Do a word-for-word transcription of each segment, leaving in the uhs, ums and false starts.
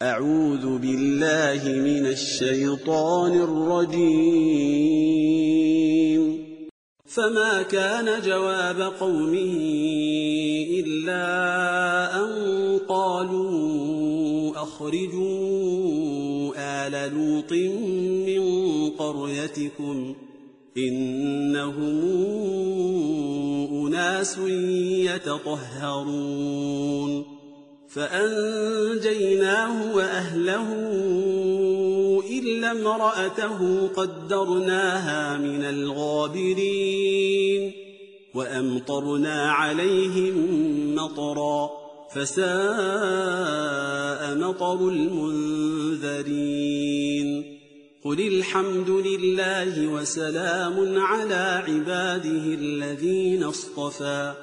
أعوذ بالله من الشيطان الرجيم. فما كان جواب قومه إلا أن قالوا أخرجوا آل لوط من قريتكم إنهم أناس يتطهرون. فأنجيناه وأهله إلا امرأته قدرناها من الغابرين. وأمطرنا عليهم مطرا فساء مطر المنذرين. قل الحمد لله وسلام على عباده الذين اصطفى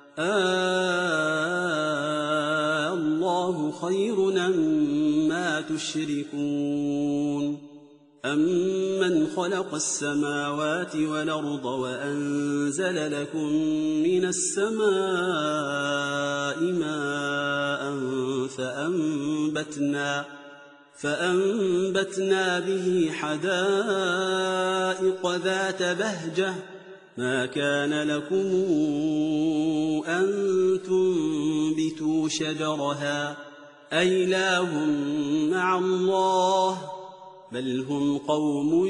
آه الله خير أما تشركون. أمن خلق السماوات والأرض وأنزل لكم من السماء ماء فأنبتنا فأنبتنا به حدائق ذات بهجة ما كان لكم أن تنبتوا شجرها أإله مع الله بل هم قوم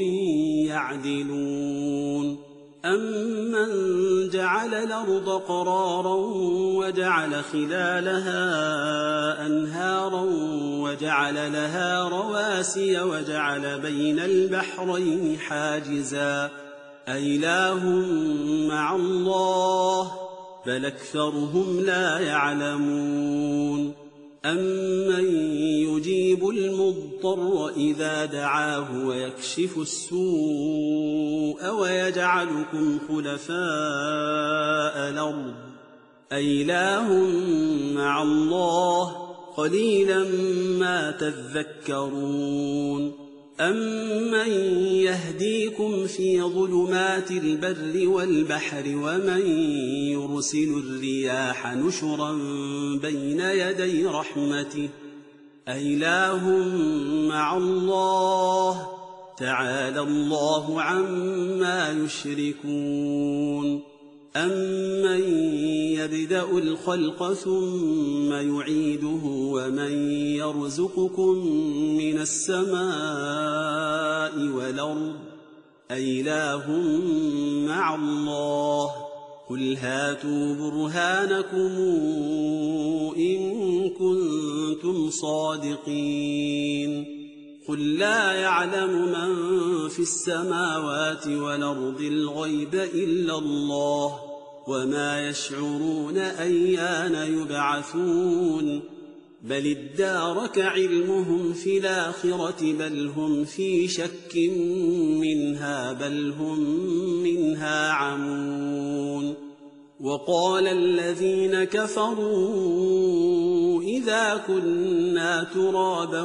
يعدلون. أمن جعل الأرض قرارا وجعل خلالها أنهارا وجعل لها رواسي وجعل بين البحرين حاجزا أإله مع الله بل أكثرهم لا يعلمون. أمن يجيب المضطر إذا دعاه ويكشف السوء ويجعلكم خلفاء الأرض أإله مع الله قليلا ما تذكرون. أمن يهديكم في ظلمات البر والبحر ومن يرسل الرياح نشرا بين يدي رحمته أإله مع الله تعالى الله عما يشركون. أمن يبدأ الخلق ثم يعيده ومن يرزقكم من السماء والأرض أإله مع الله قل هاتوا برهانكم إن كنتم صادقين. قل لا يعلم من في السماوات والأرض الغيب إلا الله وما يشعرون أيان يبعثون بل ادارك علمهم في الآخرة بل هم في شك منها بل هم منها عمون. وقال الذين كفروا إذا كنا ترابا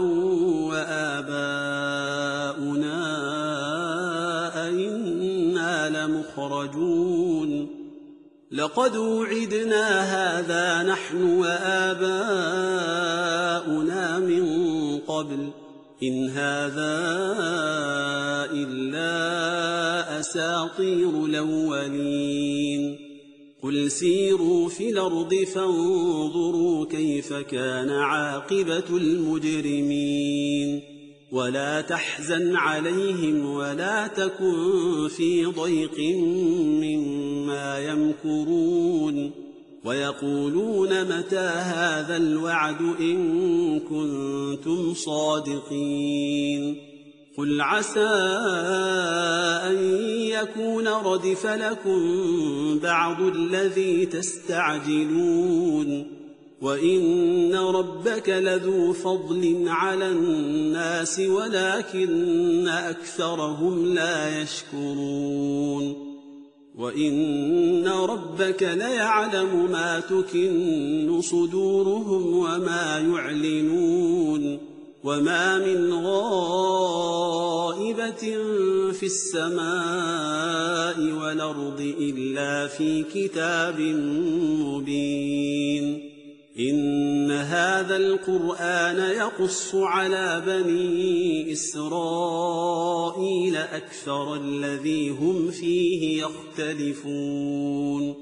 وآباؤنا أئنا لمخرجون لقد وعدنا هذا نحن وآباؤنا من قبل إن هذا إلا أساطير الأولين. قل سيروا في الأرض فانظروا كيف كان عاقبة المجرمين. ولا تحزن عليهم ولا تكن في ضيق مما يمكرون ويقولون متى هذا الوعد إن كنتم صادقين. قل عسى أن يكون ردف لكم بعض الذي تستعجلون وإن ربك لذو فضل على الناس ولكن أكثرهم لا يشكرون. وإن ربك ليعلم ما تكن صدورهم وما يعلنون وما من غائبة في السماء والأرض إلا في كتاب مبين. إن هذا القرآن يقص على بني إسرائيل أكثر الذي هم فيه يختلفون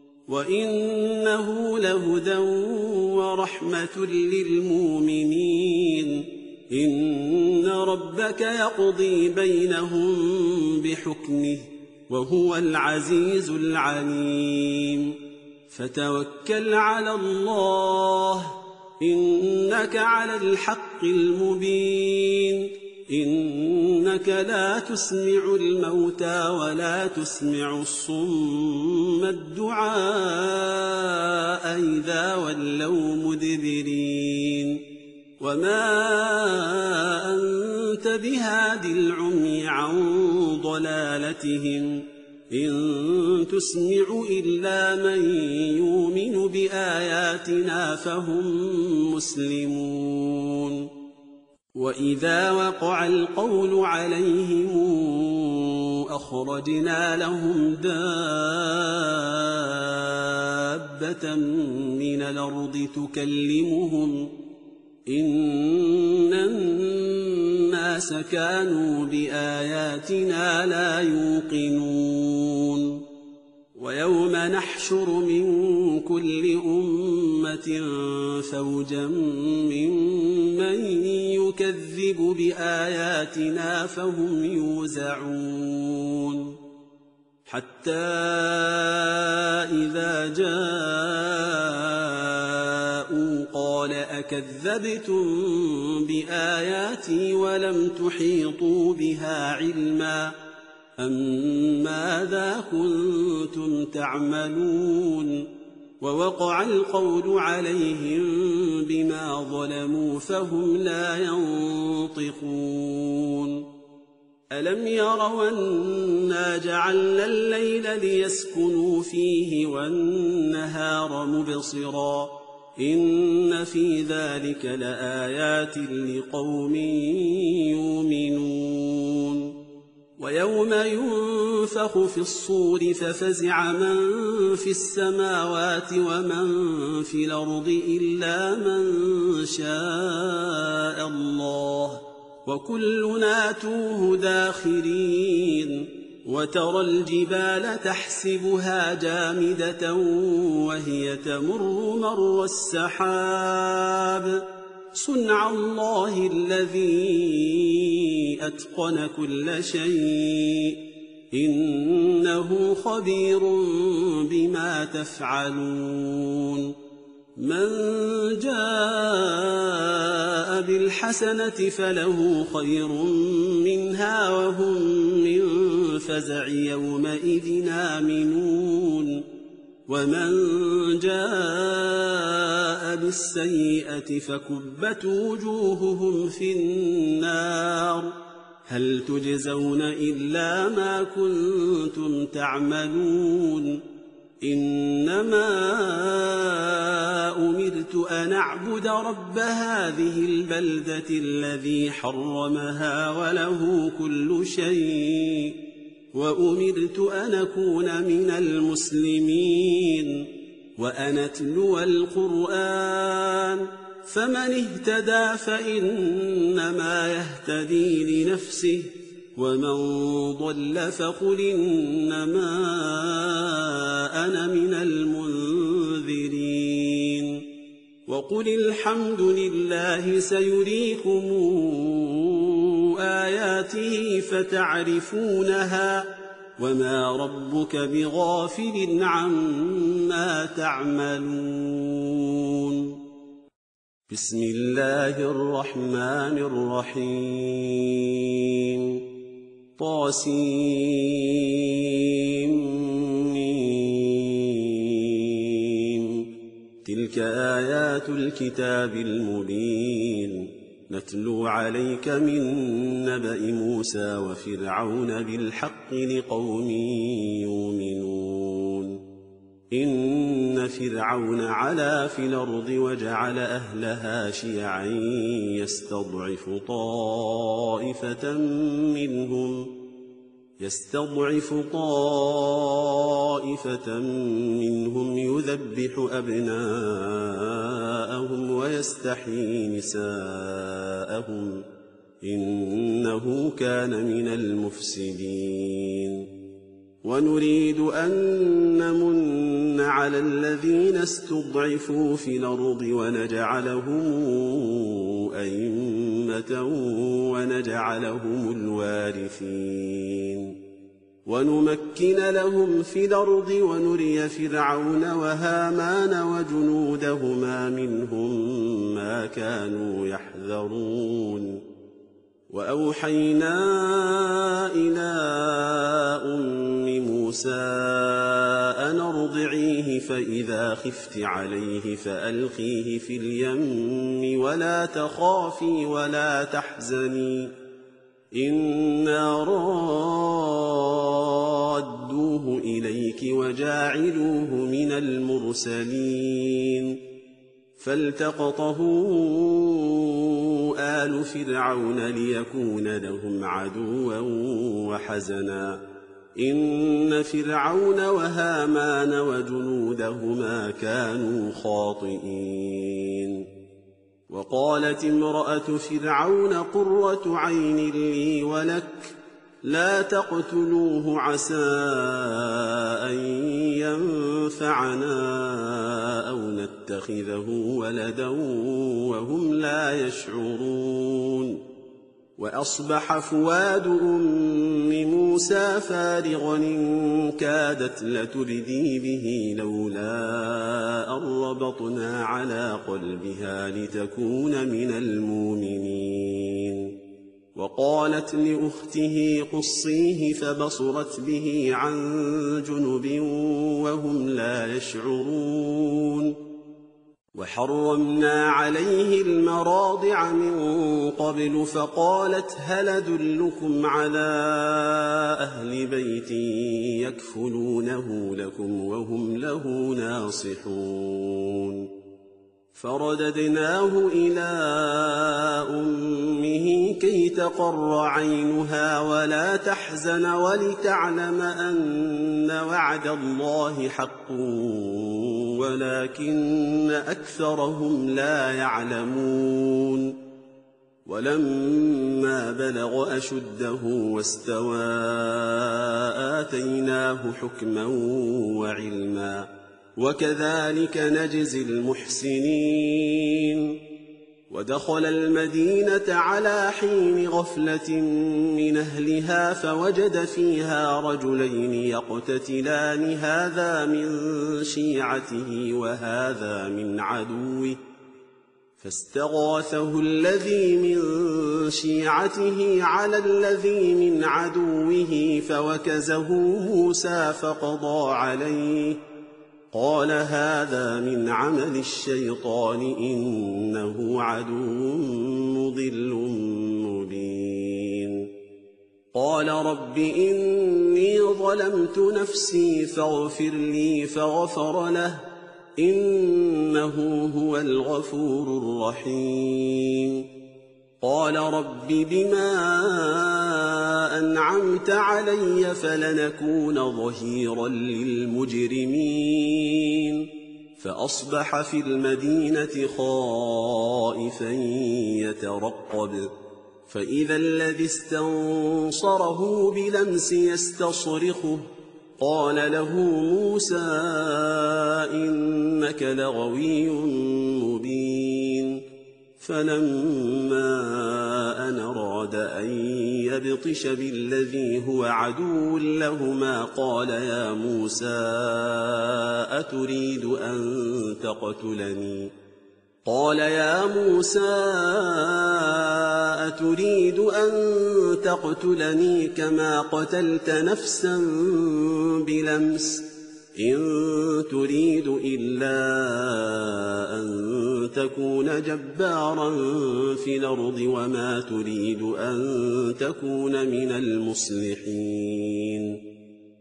وإنه لهدى ورحمة للمؤمنين إن ربك يقضي بينهم بحكمه وهو العزيز العليم فتوكل على الله إنك على الحق المبين إنك لا تسمع الموتى ولا تسمع الصم الدعاء إذا ولوا مدبرين وما أنت بهاد العمي عن ضلالتهم إن تسمع إلا من يؤمن بآياتنا فهم مسلمون وإذا وقع القول عليهم أخرجنا لهم دابة من الأرض تكلمهم إن الناس كانوا بآياتنا لا يوقنون ويوم نحشر من كل أمة فوجا ممن يكذب بآياتنا فهم يوزعون حتى إذا جاءوا قال أكذبتم بآياتي ولم تحيطوا بها علما أم ماذا كنتم تعملون ووقع القول عليهم بما ظلموا فهم لا ينطقون ألم يروا أنا جعلنا الليل ليسكنوا فيه والنهار مبصرا إن في ذلك لآيات لقوم يؤمنون ويوم ينفخ في الصور ففزع من في السماوات ومن في الأرض إلا من شاء الله وكلنا توه داخرين وترى الجبال تحسبها جامدة وهي تمر مر السحاب صنع الله الذي أتقن كل شيء إنه خبير بما تفعلون من جاء بالحسنة فله خير منها وهم من فزع يومئذ آمنون ومن جاء بالسيئة فكبت وجوههم في النار هل تجزون إلا ما كنتم تعملون إنما أمرت أن أعبد رب هذه البلدة الذي حرمها وله كل شيء وأمرت أن أكون من المسلمين وأن أتلو القرآن فمن اهتدى فإنما يهتدي لنفسه ومن ضل فقل إنما أنا من المنذرين وقل الحمد لله سيريكم آياته فتعرفونها وما ربك بغافل عما تعملون بسم الله الرحمن الرحيم طاسيم تلك آيات الكتاب المبين نتلو عليك من نبأ موسى وفرعون بالحق لقوم يؤمنون إن فرعون علا في الأرض وجعل أهلها شيعا يستضعف طائفة منهم يستضعف طائفة منهم يذبح أبناءهم ويستحيي نساءهم إنه كان من المفسدين ونريد أن نمن على الذين استضعفوا في الأرض ونجعلهم أئمة ونجعلهم الوارثين ونمكن لهم في الأرض ونري فرعون وهامان وجنودهما منهم ما كانوا يحذرون وأوحينا إلى أم موسى أن ارضعيه فإذا خفت عليه فألقيه في اليم ولا تخافي ولا تحزني إنا رادوه إليك وجاعلوه من المرسلين فالتقطه آل فرعون ليكون لهم عدوا وحزنا إن فرعون وهامان وجنودهما كانوا خاطئين وقالت امرأة فرعون قرة عين لي ولك لا تقتلوه عسى أن ينفعنا أو نتخذه ولدا وهم لا يشعرون وأصبح فؤاد أم موسى فارغا إن كادت لتبدي به لولا أن ربطنا على قلبها لتكون من المؤمنين وقالت لأخته قصيه فبصرت به عن جنب وهم لا يشعرون وحرمنا عليه المراضع من قبل فقالت هل أدلكم على أهل بيت يكفلونه لكم وهم له ناصحون فرددناه إلى أمه كي تقر عينها ولا تحزن ولتعلم أن وعد الله حق ولكن أكثرهم لا يعلمون ولما بلغ أشده واستوى آتيناه حكما وعلما وكذلك نجزي المحسنين ودخل المدينة على حين غفلة من أهلها فوجد فيها رجلين يقتتلان هذا من شيعته وهذا من عدوه فاستغاثه الذي من شيعته على الذي من عدوه فوكزه موسى فقضى عليه قال هذا من عمل الشيطان إنه عدو مضل مبين قال رب إني ظلمت نفسي فاغفر لي فغفر له إنه هو الغفور الرحيم قال رب بما أنعمت علي فلنكون ظهيرا للمجرمين فأصبح في المدينة خائفا يترقب فإذا الذي استنصره بلمس يستصرخه قال له موسى إنك لغوي مبين فلما أن أراد أن يبطش بالذي هو عدو لهما قال يا موسى أتريد أن تقتلني قال يا موسى أتريد أن تقتلني كما قتلت نفسا بلمس إن تريد إلا أن تكون جبارا في الأرض وما تريد أن تكون من المصلحين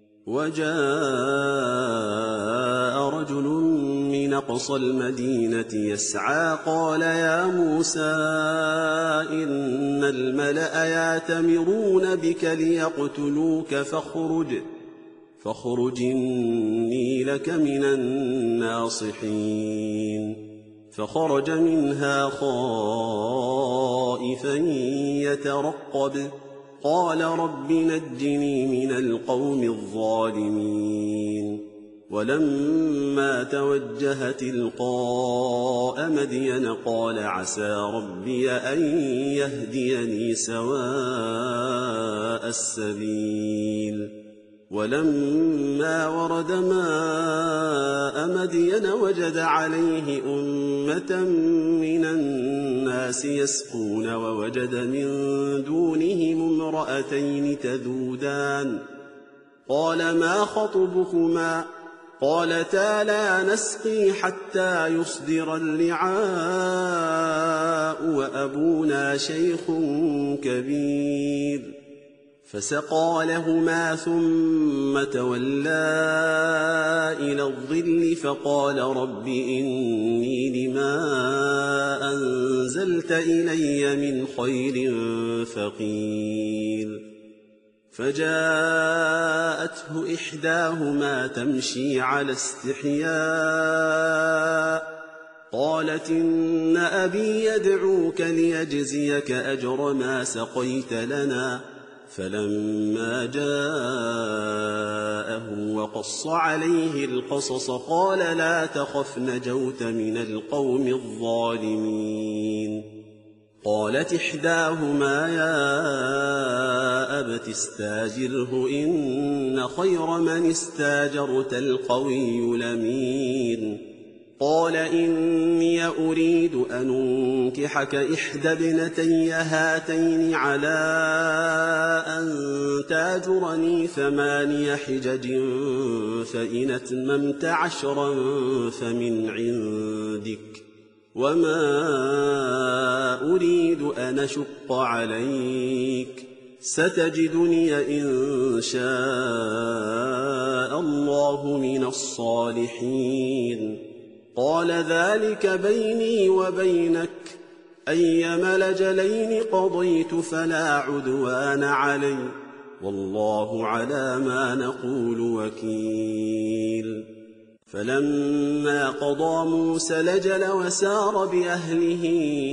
وجاء رجل من أقصى المدينة يسعى قال يا موسى إن الملأ يأتمرون بك ليقتلوك فاخرج فاخرج إني لك من الناصحين. فخرج منها خائفا يترقب قال رب نجني من القوم الظالمين. ولما توجه تلقاء مدين قال عسى ربي أن يهديني سواء السبيل. ولما ورد ماء مدين وجد عليه أمة من الناس يسقون ووجد من دونهم امرأتين تذودان قال ما خطبكما قالتا لا نسقي حتى يصدر الرعاء وأبونا شيخ كبير. فسقى لهما ثم تولى إلى الظل فقال رب إني لما أنزلت إلي من خير فقير. فجاءته إحداهما تمشي على استحياء قالت إن أبي يدعوك ليجزيك أجر ما سقيت لنا. فلما جاءه وقص عليه القصص قال لا تخف نجوت من القوم الظالمين. قالت إحداهما يا أبت استاجره إن خير من استاجرت القوي الأمين. قال إني أريد أن أنكحك إحدى ابنتي هاتين على أن تاجرني ثماني حجج فإن أتممت عشرا فمن عندك وما أريد أن أشق عليك ستجدني إن شاء الله من الصالحين. قال ذلك بيني وبينك أيما الأجلين قضيت فلا عدوان علي والله على ما نقول وكيل. فلما قضى موسى الأجل وسار بأهله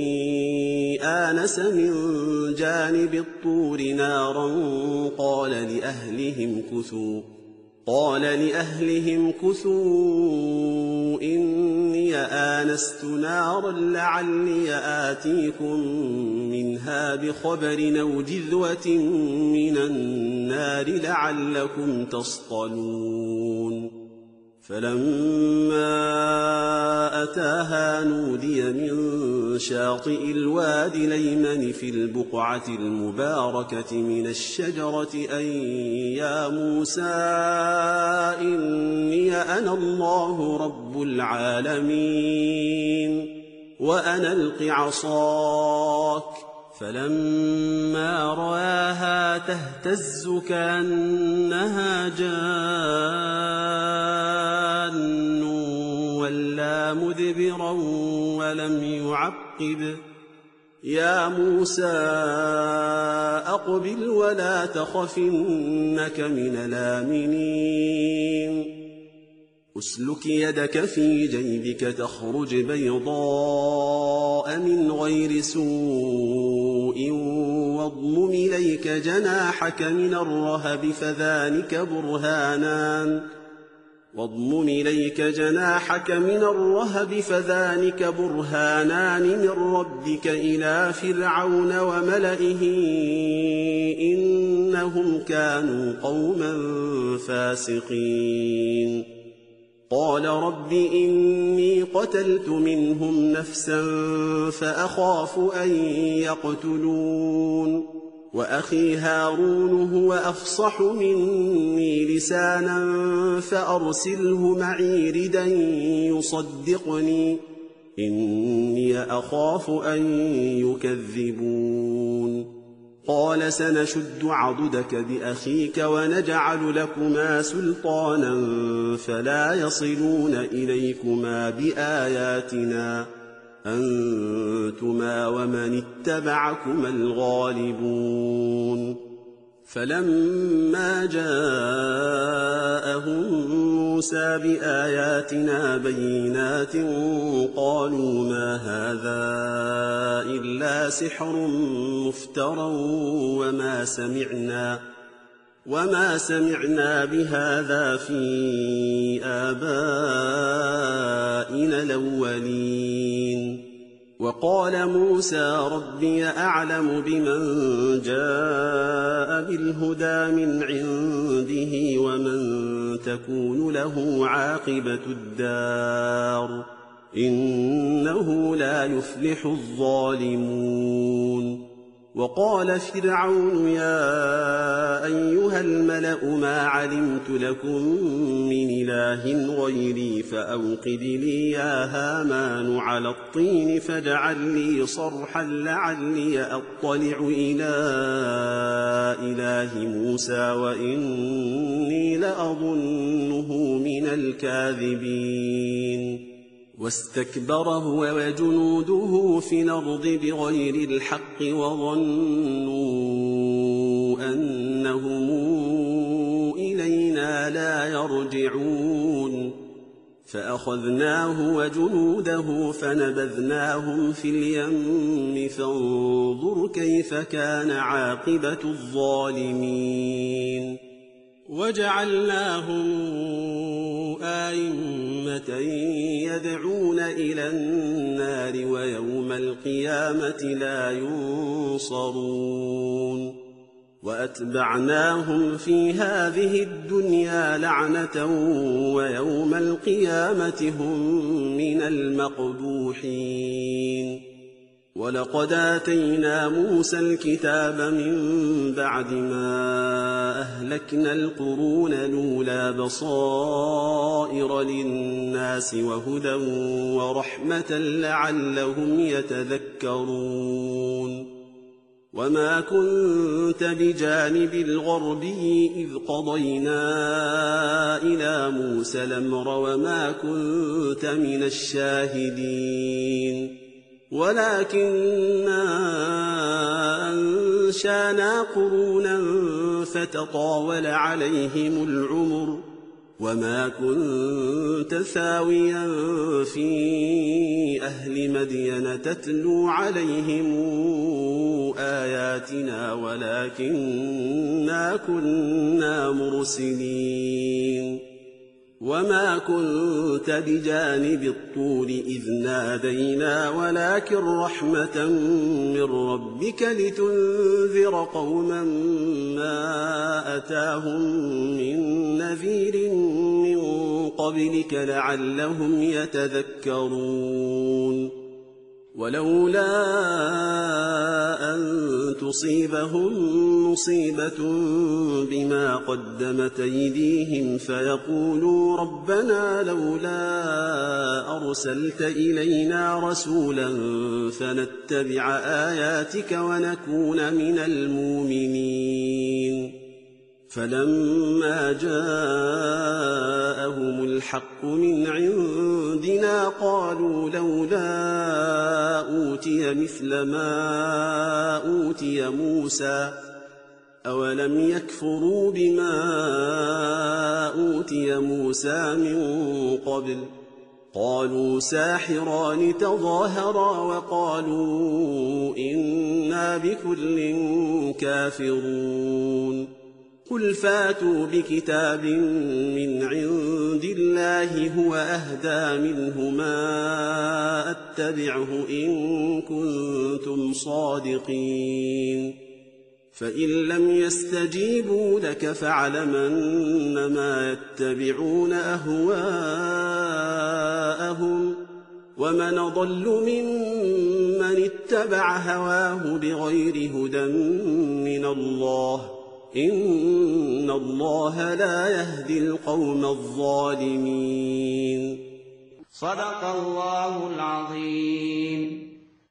آنس من جانب الطور نارا قال لأهلهم كثوا قال لأهلهم كثوا إني آنست نارا لعلي آتيكم منها بخبر أو جذوة من النار لعلكم تصطلون. فلما أتاها نودي من شاطئ الوادي الأيمن في البقعة المباركة من الشجرة أن يا موسى إني أنا الله رب العالمين وأنا ألق عصاك. فلما رآها تهتز كأنها جان ولا مدبرا ولم يعقب يا موسى أقبل ولا تخف إنك من الآمنين. أسلك يدك في جيبك تخرج بيضاء من غير سوء واضمم إليك جناحك من الرهب فذلك برهانان واضمم إليك جناحك من الرهب فذلك برهانان من ربك إلى فرعون وملئه إنهم كانوا قوما فاسقين. قال رب إني قتلت منهم نفسا فأخاف أن يقتلون وأخي هارون هو أفصح مني لسانا فأرسله معي ردا يصدقني إني أخاف أن يكذبون. قال سنشد عضدك بأخيك ونجعل لكما سلطانا فلا يصلون إليكما بآياتنا أنتما ومن اتبعكما الغالبون فلما جاءهم موسى بآياتنا بينات قالوا ما هذا إلا سحر مفترى وما سمعنا وما سمعنا بهذا في آبائنا الأولين وقال موسى ربي أعلم بمن جاء بالهدى من عنده ومن تكون له عاقبة الدار إنه لا يفلح الظالمون وقال فرعون يا أيها الملأ ما علمت لكم من إله غيري فأوقد لي يا هامان على الطين فاجعل لي صرحا لعلي أطلع إلى إله موسى وإني لأظنه من الكاذبين واستكبر هو وجنوده في الأرض بغير الحق وظنوا أنهم إلينا لا يرجعون فأخذناه وجنوده فنبذناهم في اليم فانظر كيف كان عاقبة الظالمين وجعلناهم أئمة يدعون إلى النار ويوم القيامة لا ينصرون وأتبعناهم في هذه الدنيا لعنة ويوم القيامة هم من المقبوحين ولقد آتينا موسى الكتاب من بعد ما أهلكنا القرون الأولى بصائر للناس وهدى ورحمة لعلهم يتذكرون وما كنت بجانب الغربي إذ قضينا إلى موسى الأمر وما كنت من الشاهدين ولكننا أنشأنا قرونا فتطاول عليهم العمر وما كنت ثاويا في أهل مدين تتلو عليهم آياتنا ولكننا كنا مرسلين وما كنت بجانب الطور إذ نادينا ولكن رحمة من ربك لتنذر قوما ما أتاهم من نذير من قبلك لعلهم يتذكرون ولولا أن تصيبهم مصيبة بما قدمت أيديهم فيقولوا ربنا لولا أرسلت إلينا رسولا فنتبع آياتك ونكون من المؤمنين فلما جاءهم الحق من عندنا قالوا لولا أوتي مثل ما أوتي موسى أولم يكفروا بما أوتي موسى من قبل قالوا ساحران تظاهرا وقالوا إنا بكل كافرون قل فاتوا بكتاب من عند الله هو أهدى منهما أتبعه إن كنتم صادقين فإن لم يستجيبوا لك فاعلم أنما يتبعون أهواءهم ومن أضل ممن اتبع هواه بغير هدى من الله إن الله لا يهدي القوم الظالمين صدق الله العظيم.